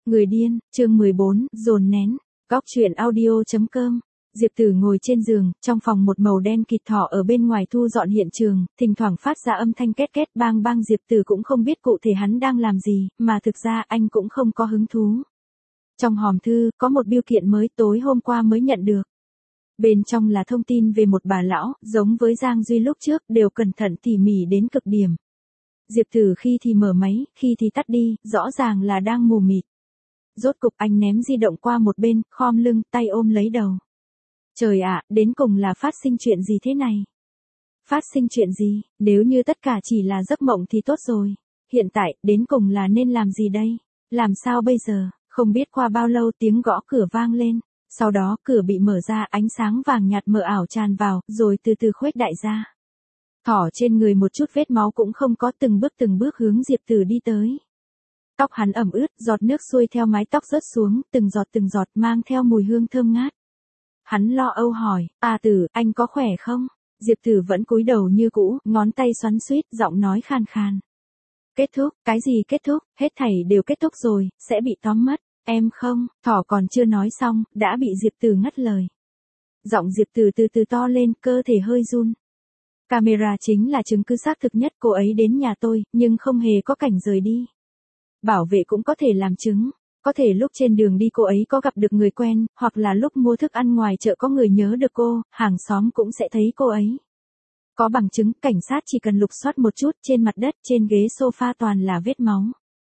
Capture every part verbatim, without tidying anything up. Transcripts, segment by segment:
Người điên, chương mười bốn, dồn nén, góc truyện audio chấm com. Diệp Tử ngồi trên giường, trong phòng một màu đen kịt thỏ ở bên ngoài thu dọn hiện trường, thỉnh thoảng phát ra âm thanh két két bang bang. Diệp Tử cũng không biết cụ thể hắn đang làm gì, mà thực ra anh cũng không có hứng thú. Trong hòm thư, có một bưu kiện mới tối hôm qua mới nhận được. Bên trong là thông tin về một bà lão, giống với Giang Duy lúc trước, đều cẩn thận tỉ mỉ đến cực điểm. Diệp Tử khi thì mở máy, khi thì tắt đi, rõ ràng là đang mù mịt. Rốt cục anh ném di động qua một bên, khom lưng, tay ôm lấy đầu. Trời ạ, đến cùng là phát sinh chuyện gì thế này? Phát sinh chuyện gì? Nếu như tất cả chỉ là giấc mộng thì tốt rồi. Hiện tại, đến cùng là nên làm gì đây? Làm sao bây giờ? Không biết qua bao lâu tiếng gõ cửa vang lên. Sau đó, cửa bị mở ra, ánh sáng vàng nhạt mờ ảo tràn vào, rồi từ từ khuếch đại ra. Thỏ trên người một chút vết máu cũng không có, từng bước từng bước hướng Diệp Tử đi tới. Tóc hắn ẩm ướt, giọt nước xuôi theo mái tóc rớt xuống, từng giọt từng giọt mang theo mùi hương thơm ngát. Hắn lo âu hỏi, à Tử, anh có khỏe không? Diệp Tử vẫn cúi đầu như cũ, ngón tay xoắn xuýt, giọng nói khan khan. Kết thúc, cái gì kết thúc, hết thảy đều kết thúc rồi, sẽ bị tóm mất, em không, thỏ còn chưa nói xong, đã bị Diệp Tử ngắt lời. Giọng Diệp Tử từ từ to lên, cơ thể hơi run. Camera chính là chứng cứ xác thực nhất, cô ấy đến nhà tôi, nhưng không hề có cảnh rời đi. Bảo vệ cũng có thể làm chứng. Có thể lúc trên đường đi cô ấy có gặp được người quen, hoặc là lúc mua thức ăn ngoài chợ có người nhớ được cô, hàng xóm cũng sẽ thấy cô ấy. Có bằng chứng, cảnh sát chỉ cần lục soát một chút, trên mặt đất, trên ghế sofa toàn là vết máu.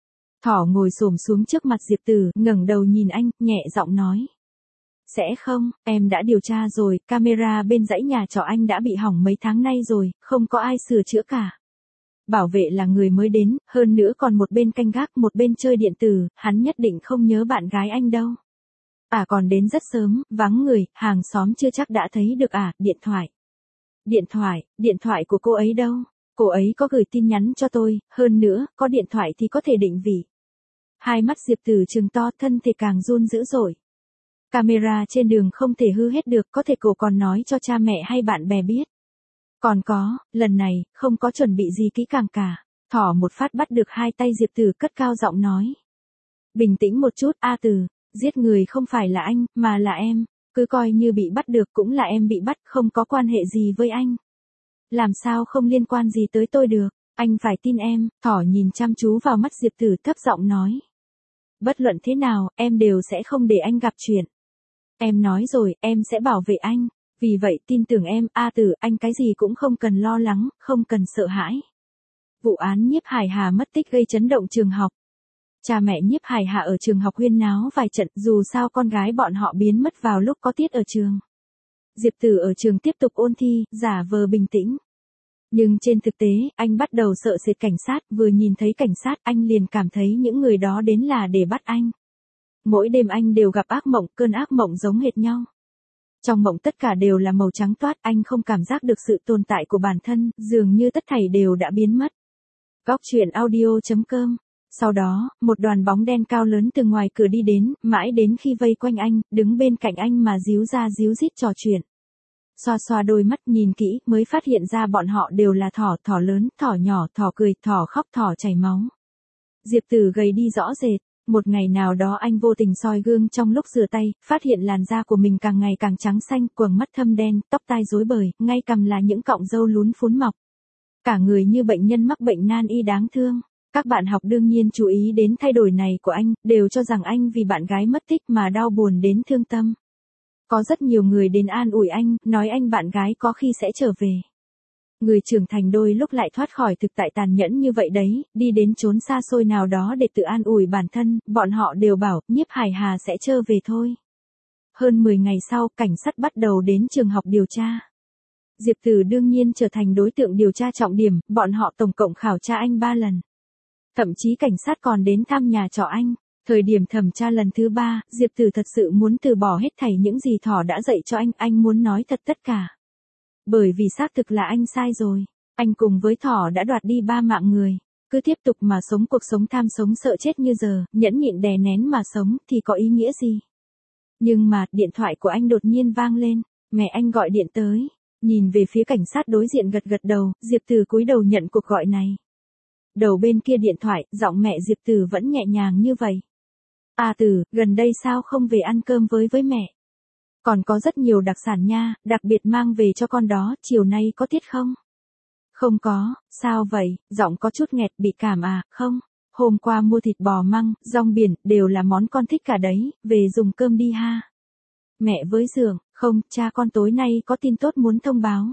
Thỏ ngồi xổm xuống trước mặt Diệp Tử, ngẩng đầu nhìn anh, nhẹ giọng nói. Sẽ không, em đã điều tra rồi, camera bên dãy nhà trọ anh đã bị hỏng mấy tháng nay rồi, không có ai sửa chữa cả. Bảo vệ là người mới đến, hơn nữa còn một bên canh gác, một bên chơi điện tử, hắn nhất định không nhớ bạn gái anh đâu. À còn đến rất sớm, vắng người, hàng xóm chưa chắc đã thấy được à, điện thoại. Điện thoại, điện thoại của cô ấy đâu? Cô ấy có gửi tin nhắn cho tôi, hơn nữa, có điện thoại thì có thể định vị. Hai mắt Diệp Tử trừng to, thân thể càng run dữ dội. Camera trên đường không thể hư hết được, có thể cô còn nói cho cha mẹ hay bạn bè biết. Còn có, lần này, không có chuẩn bị gì kỹ càng cả. Thỏ một phát bắt được hai tay Diệp Tử, cất cao giọng nói. Bình tĩnh một chút, A Tử, giết người không phải là anh, mà là em. Cứ coi như bị bắt được cũng là em bị bắt, không có quan hệ gì với anh. Làm sao không liên quan gì tới tôi được, anh phải tin em. Thỏ nhìn chăm chú vào mắt Diệp Tử, thấp giọng nói. Bất luận thế nào, em đều sẽ không để anh gặp chuyện. Em nói rồi, em sẽ bảo vệ anh. Vì vậy tin tưởng em, A Tử, anh cái gì cũng không cần lo lắng, không cần sợ hãi. Vụ án Nhiếp Hải Hà mất tích gây chấn động trường học. Cha mẹ Nhiếp Hải Hà ở trường học huyên náo vài trận, dù sao con gái bọn họ biến mất vào lúc có tiết ở trường. Diệp Tử ở trường tiếp tục ôn thi, giả vờ bình tĩnh. Nhưng trên thực tế, anh bắt đầu sợ sệt cảnh sát, vừa nhìn thấy cảnh sát anh liền cảm thấy những người đó đến là để bắt anh. Mỗi đêm anh đều gặp ác mộng, cơn ác mộng giống hệt nhau. Trong mộng tất cả đều là màu trắng toát, anh không cảm giác được sự tồn tại của bản thân, dường như tất thảy đều đã biến mất. Góc truyện audio chấm com. Sau đó, một đoàn bóng đen cao lớn từ ngoài cửa đi đến, mãi đến khi vây quanh anh, đứng bên cạnh anh mà díu ra díu dít trò chuyện. Xoa xoa đôi mắt nhìn kỹ, mới phát hiện ra bọn họ đều là thỏ, thỏ lớn, thỏ nhỏ, thỏ cười, thỏ khóc, thỏ chảy máu. Diệp Tử gầy đi rõ rệt. Một ngày nào đó anh vô tình soi gương trong lúc rửa tay, phát hiện làn da của mình càng ngày càng trắng xanh, quầng mắt thâm đen, tóc tai rối bời, ngay cằm là những cọng râu lún phún mọc. Cả người như bệnh nhân mắc bệnh nan y đáng thương. Các bạn học đương nhiên chú ý đến thay đổi này của anh, đều cho rằng anh vì bạn gái mất tích mà đau buồn đến thương tâm. Có rất nhiều người đến an ủi anh, nói anh bạn gái có khi sẽ trở về. Người trưởng thành đôi lúc lại thoát khỏi thực tại tàn nhẫn như vậy đấy, đi đến chốn xa xôi nào đó để tự an ủi bản thân, bọn họ đều bảo, Nhiếp Hải Hà sẽ trở về thôi. Hơn mười ngày sau, cảnh sát bắt đầu đến trường học điều tra. Diệp Tử đương nhiên trở thành đối tượng điều tra trọng điểm, bọn họ tổng cộng khảo tra anh ba lần. Thậm chí cảnh sát còn đến thăm nhà trọ anh. Thời điểm thẩm tra lần thứ ba, Diệp Tử thật sự muốn từ bỏ hết thảy những gì Thỏ đã dạy cho anh, anh muốn nói thật tất cả. Bởi vì xác thực là anh sai rồi. Anh cùng với Thỏ đã đoạt đi ba mạng người. Cứ tiếp tục mà sống cuộc sống tham sống sợ chết như giờ, nhẫn nhịn đè nén mà sống thì có ý nghĩa gì? Nhưng mà, điện thoại của anh đột nhiên vang lên. Mẹ anh gọi điện tới. Nhìn về phía cảnh sát đối diện gật gật đầu, Diệp Tử cúi đầu nhận cuộc gọi này. Đầu bên kia điện thoại, giọng mẹ Diệp Tử vẫn nhẹ nhàng như vậy. À Tử, gần đây sao không về ăn cơm với với mẹ? Còn có rất nhiều đặc sản nha, đặc biệt mang về cho con đó, chiều nay có tiết không? Không có, sao vậy, giọng có chút nghẹt, bị cảm à, không? Hôm qua mua thịt bò măng, rong biển, đều là món con thích cả đấy, về dùng cơm đi ha. Mẹ với Dượng, không, cha con tối nay có tin tốt muốn thông báo.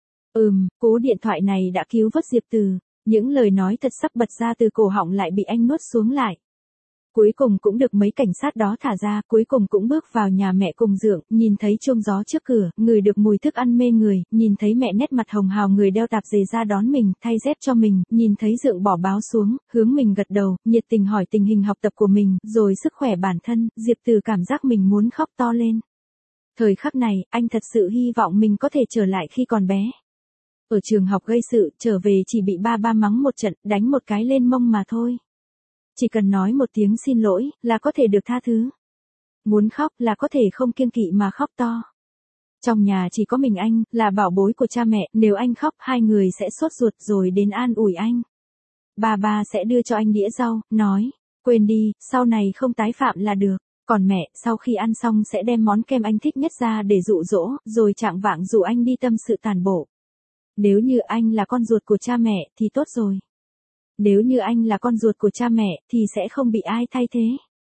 Ừm, cú điện thoại này đã cứu vớt Diệp Từ, những lời nói thật sắp bật ra từ cổ họng lại bị anh nuốt xuống lại. Cuối cùng cũng được mấy cảnh sát đó thả ra, cuối cùng cũng bước vào nhà mẹ cùng Dượng, nhìn thấy chuông gió trước cửa, ngửi được mùi thức ăn mê người, nhìn thấy mẹ nét mặt hồng hào người đeo tạp dề ra đón mình, thay dép cho mình, nhìn thấy Dượng bỏ báo xuống, hướng mình gật đầu, nhiệt tình hỏi tình hình học tập của mình, rồi sức khỏe bản thân, Diệp Từ cảm giác mình muốn khóc to lên. Thời khắc này, anh thật sự hy vọng mình có thể trở lại khi còn bé. Ở trường học gây sự, trở về chỉ bị ba ba mắng một trận, đánh một cái lên mông mà thôi. Chỉ cần nói một tiếng xin lỗi, là có thể được tha thứ. Muốn khóc là có thể không kiêng kỵ mà khóc to. Trong nhà chỉ có mình anh, là bảo bối của cha mẹ, nếu anh khóc, hai người sẽ sốt ruột rồi đến an ủi anh. Ba ba sẽ đưa cho anh đĩa rau, nói, quên đi, sau này không tái phạm là được. Còn mẹ, sau khi ăn xong sẽ đem món kem anh thích nhất ra để dụ dỗ, rồi chạng vạng dụ anh đi tâm sự tàn bộ. Nếu như anh là con ruột của cha mẹ, thì tốt rồi. Nếu như anh là con ruột của cha mẹ, thì sẽ không bị ai thay thế.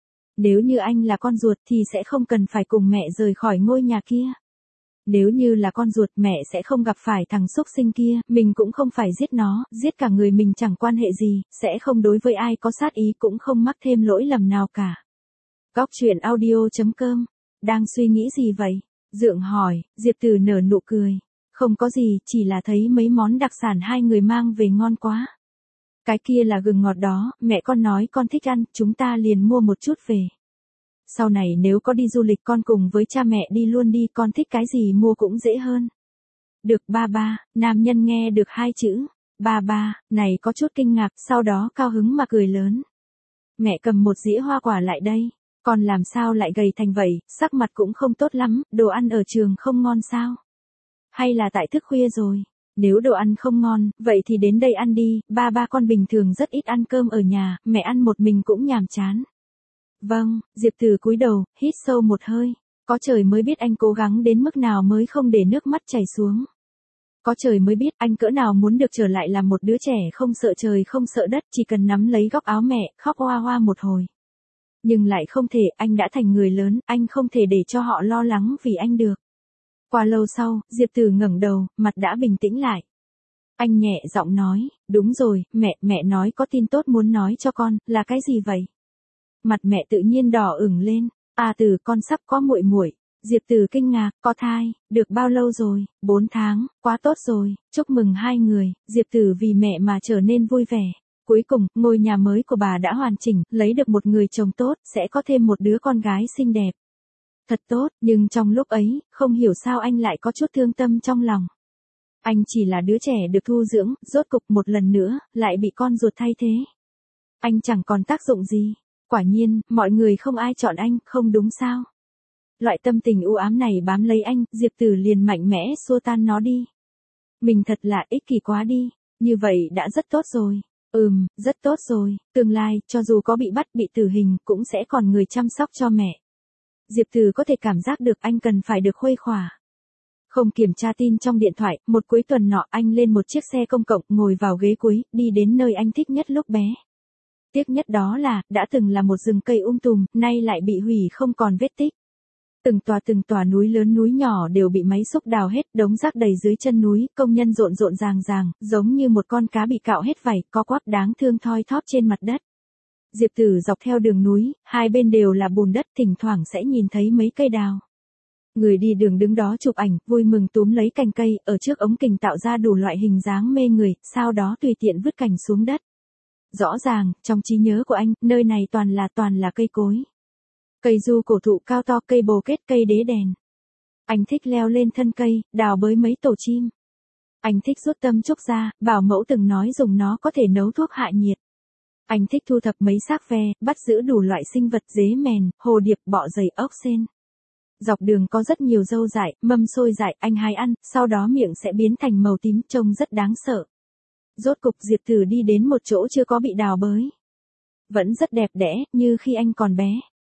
Nếu như anh là con ruột thì sẽ không cần phải cùng mẹ rời khỏi ngôi nhà kia. Nếu như là con ruột, mẹ sẽ không gặp phải thằng xúc sinh kia, mình cũng không phải giết nó, giết cả người mình chẳng quan hệ gì, sẽ không đối với ai có sát ý, cũng không mắc thêm lỗi lầm nào cả. Góc truyện audio chấm com, đang suy nghĩ gì vậy? Dượng hỏi, Diệp Từ nở nụ cười. Không có gì, chỉ là thấy mấy món đặc sản hai người mang về ngon quá. Cái kia là gừng ngọt đó, mẹ con nói con thích ăn, chúng ta liền mua một chút về. Sau này nếu có đi du lịch con cùng với cha mẹ đi luôn đi, con thích cái gì mua cũng dễ hơn. Được ba ba, nam nhân nghe được hai chữ, ba ba, này có chút kinh ngạc, sau đó cao hứng mà cười lớn. Mẹ cầm một dĩa hoa quả lại đây, con làm sao lại gầy thành vậy, sắc mặt cũng không tốt lắm, đồ ăn ở trường không ngon sao? Hay là tại thức khuya rồi? Nếu đồ ăn không ngon, vậy thì đến đây ăn đi, ba ba con bình thường rất ít ăn cơm ở nhà, mẹ ăn một mình cũng nhàm chán. Vâng, Diệp Từ cúi đầu, hít sâu một hơi. Có trời mới biết anh cố gắng đến mức nào mới không để nước mắt chảy xuống. Có trời mới biết anh cỡ nào muốn được trở lại làm một đứa trẻ không sợ trời không sợ đất, chỉ cần nắm lấy góc áo mẹ, khóc hoa hoa một hồi. Nhưng lại không thể, anh đã thành người lớn, anh không thể để cho họ lo lắng vì anh được. Qua lâu sau, Diệp Từ ngẩng đầu, mặt đã bình tĩnh lại. Anh nhẹ giọng nói, đúng rồi, mẹ, mẹ nói có tin tốt muốn nói cho con, là cái gì vậy? Mặt mẹ tự nhiên đỏ ửng lên, à Từ, con sắp có muội muội. Diệp Từ kinh ngạc, có thai, được bao lâu rồi? Bốn tháng, quá tốt rồi, chúc mừng hai người. Diệp Từ vì mẹ mà trở nên vui vẻ. Cuối cùng, ngôi nhà mới của bà đã hoàn chỉnh, lấy được một người chồng tốt, sẽ có thêm một đứa con gái xinh đẹp. Thật tốt, nhưng trong lúc ấy, không hiểu sao anh lại có chút thương tâm trong lòng. Anh chỉ là đứa trẻ được thu dưỡng, rốt cục một lần nữa, lại bị con ruột thay thế. Anh chẳng còn tác dụng gì. Quả nhiên, mọi người không ai chọn anh, không đúng sao? Loại tâm tình u ám này bám lấy anh, Diệp Từ liền mạnh mẽ xua tan nó đi. Mình thật là ích kỷ quá đi, như vậy đã rất tốt rồi. Ừm, rất tốt rồi, tương lai, cho dù có bị bắt bị tử hình, cũng sẽ còn người chăm sóc cho mẹ. Diệp Từ có thể cảm giác được anh cần phải được khuây khỏa. Không kiểm tra tin trong điện thoại, một cuối tuần nọ anh lên một chiếc xe công cộng, ngồi vào ghế cuối, đi đến nơi anh thích nhất lúc bé. Tiếc nhất đó là, đã từng là một rừng cây um tùm, nay lại bị hủy không còn vết tích. Từng tòa từng tòa núi lớn núi nhỏ đều bị máy xúc đào hết, đống rác đầy dưới chân núi, công nhân rộn rộn ràng ràng, giống như một con cá bị cạo hết vảy, co quắp đáng thương thoi thóp trên mặt đất. Diệp Từ dọc theo đường núi, hai bên đều là bùn đất, thỉnh thoảng sẽ nhìn thấy mấy cây đào. Người đi đường đứng đó chụp ảnh, vui mừng túm lấy cành cây, ở trước ống kình tạo ra đủ loại hình dáng mê người, sau đó tùy tiện vứt cành xuống đất. Rõ ràng, trong trí nhớ của anh, nơi này toàn là toàn là cây cối. Cây du cổ thụ cao to, cây bồ kết, cây đế đèn. Anh thích leo lên thân cây, đào bới mấy tổ chim. Anh thích rút tâm trúc ra, bảo mẫu từng nói dùng nó có thể nấu thuốc hạ nhiệt. Anh thích thu thập mấy xác ve, bắt giữ đủ loại sinh vật dế mèn, hồ điệp, bọ dày, ốc sên. Dọc đường có rất nhiều dâu dại, mâm xôi dại, anh hái ăn, sau đó miệng sẽ biến thành màu tím, trông rất đáng sợ. Rốt cục Diệp Từ đi đến một chỗ chưa có bị đào bới. Vẫn rất đẹp đẽ, như khi anh còn bé.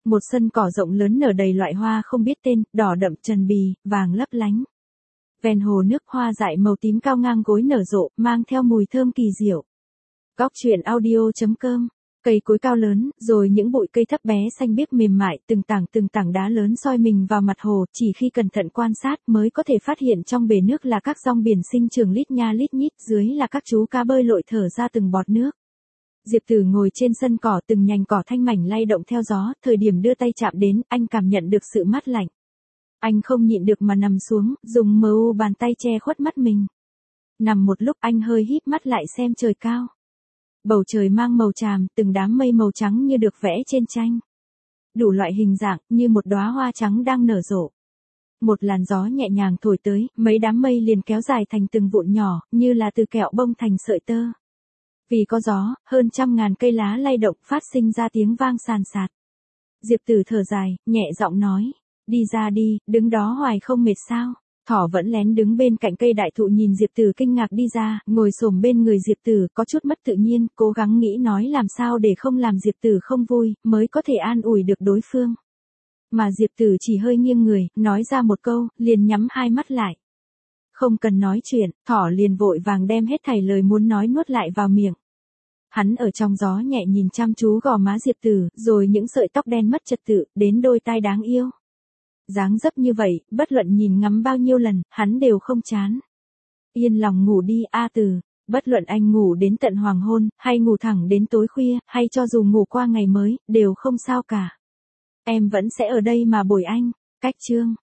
Một sân cỏ rộng lớn nở đầy loại hoa không biết tên, đỏ đậm trần bì, vàng lấp lánh. Ven hồ nước hoa dại màu tím cao ngang gối nở rộ, mang theo mùi thơm kỳ diệu. Góc truyện audio chấm com. Cây cối cao lớn, rồi những bụi cây thấp bé xanh biếc mềm mại, từng tảng từng tảng đá lớn soi mình vào mặt hồ, chỉ khi cẩn thận quan sát mới có thể phát hiện trong bể nước là các rong biển sinh trưởng lít nha lít nhít, dưới là các chú cá bơi lội thở ra từng bọt nước. Diệp Tử ngồi trên sân cỏ, từng nhành cỏ thanh mảnh lay động theo gió, thời điểm đưa tay chạm đến, anh cảm nhận được sự mát lạnh. Anh không nhịn được mà nằm xuống, dùng mờ u bàn tay che khuất mắt mình. Nằm một lúc anh hơi híp mắt lại xem trời cao. Bầu trời mang màu tràm, từng đám mây màu trắng như được vẽ trên tranh. Đủ loại hình dạng, như một đóa hoa trắng đang nở rộ. Một làn gió nhẹ nhàng thổi tới, mấy đám mây liền kéo dài thành từng vụn nhỏ, như là từ kẹo bông thành sợi tơ. Vì có gió, hơn trăm ngàn cây lá lay động phát sinh ra tiếng vang sàn sạt. Diệp Tử thở dài, nhẹ giọng nói, đi ra đi, đứng đó hoài không mệt sao? Thỏ vẫn lén đứng bên cạnh cây đại thụ nhìn Diệp Tử kinh ngạc đi ra, ngồi xổm bên người Diệp Tử, có chút mất tự nhiên, cố gắng nghĩ nói làm sao để không làm Diệp Tử không vui, mới có thể an ủi được đối phương. Mà Diệp Tử chỉ hơi nghiêng người, nói ra một câu, liền nhắm hai mắt lại. Không cần nói chuyện, thỏ liền vội vàng đem hết thảy lời muốn nói nuốt lại vào miệng. Hắn ở trong gió nhẹ nhìn chăm chú gò má Diệp Tử, rồi những sợi tóc đen mất trật tự, đến đôi tai đáng yêu. Dáng dấp như vậy, bất luận nhìn ngắm bao nhiêu lần, hắn đều không chán. Yên lòng ngủ đi A Tử, bất luận anh ngủ đến tận hoàng hôn, hay ngủ thẳng đến tối khuya, hay cho dù ngủ qua ngày mới, đều không sao cả. Em vẫn sẽ ở đây mà bồi anh. Cách chương